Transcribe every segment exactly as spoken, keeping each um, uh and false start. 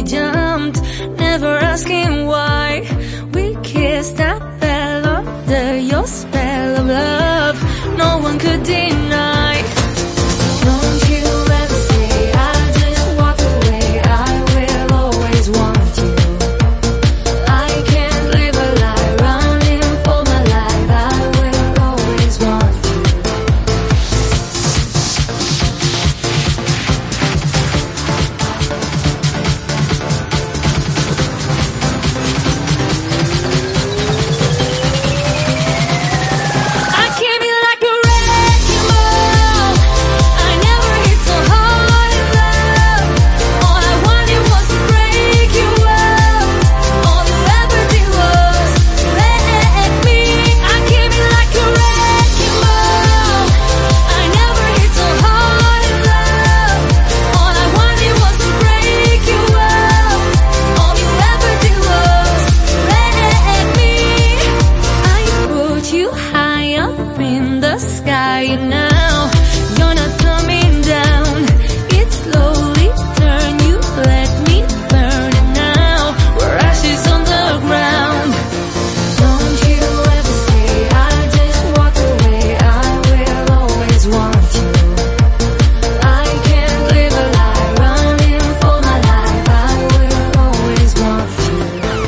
jumped, never asking why. We kissed, I fell under your spell of love, no one could deny. Don't you ever say I just walk away, I will always want you. I can't live a lie, running for my life, I will always want you. I came in like a wrecking ball, I never hit so hard in love. All I wanted was to break you up, all you ever did was let me. I came in like a wrecking ball, I never hit so hard in love. All I wanted was to break you up, all you ever did was let me. I put you high up in the sky, and now you're not coming down. It slowly turned, you let me burn, and now we're ashes on the ground. Don't you ever say I just walk away, I will always want you. I can't live a lie, running for my life, I will always want you.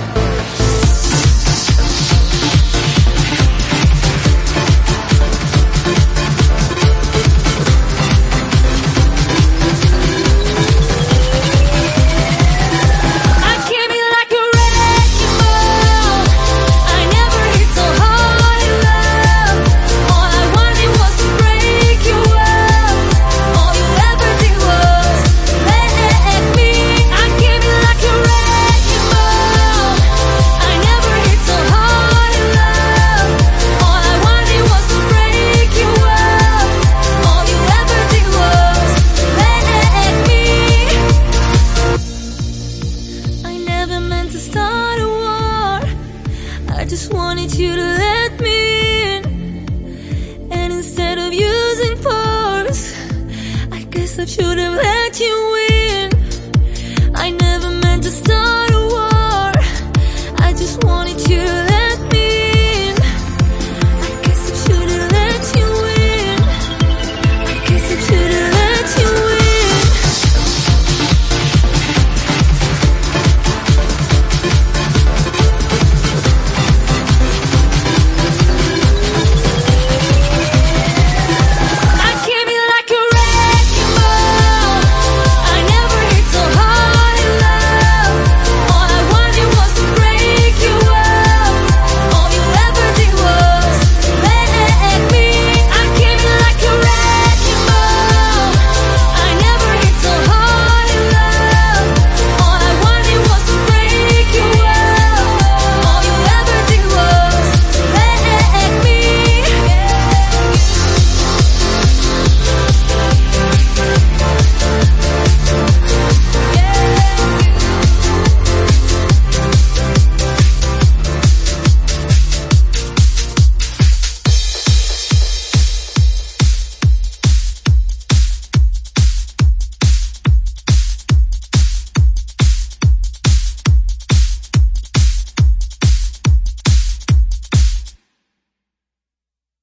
I came in like a wrecking ball, I never hit so hard in love. All I wanted was to break you up, all you ever did was let me. I came in like a wrecking ball, I never hit so hard in love. All I wanted was to break you up, all you ever did was let me. I never meant to start a war, I just wanted you to let me in. And instead of using force, I guess I should have let you in. I never meant to start a war, I just wanted you to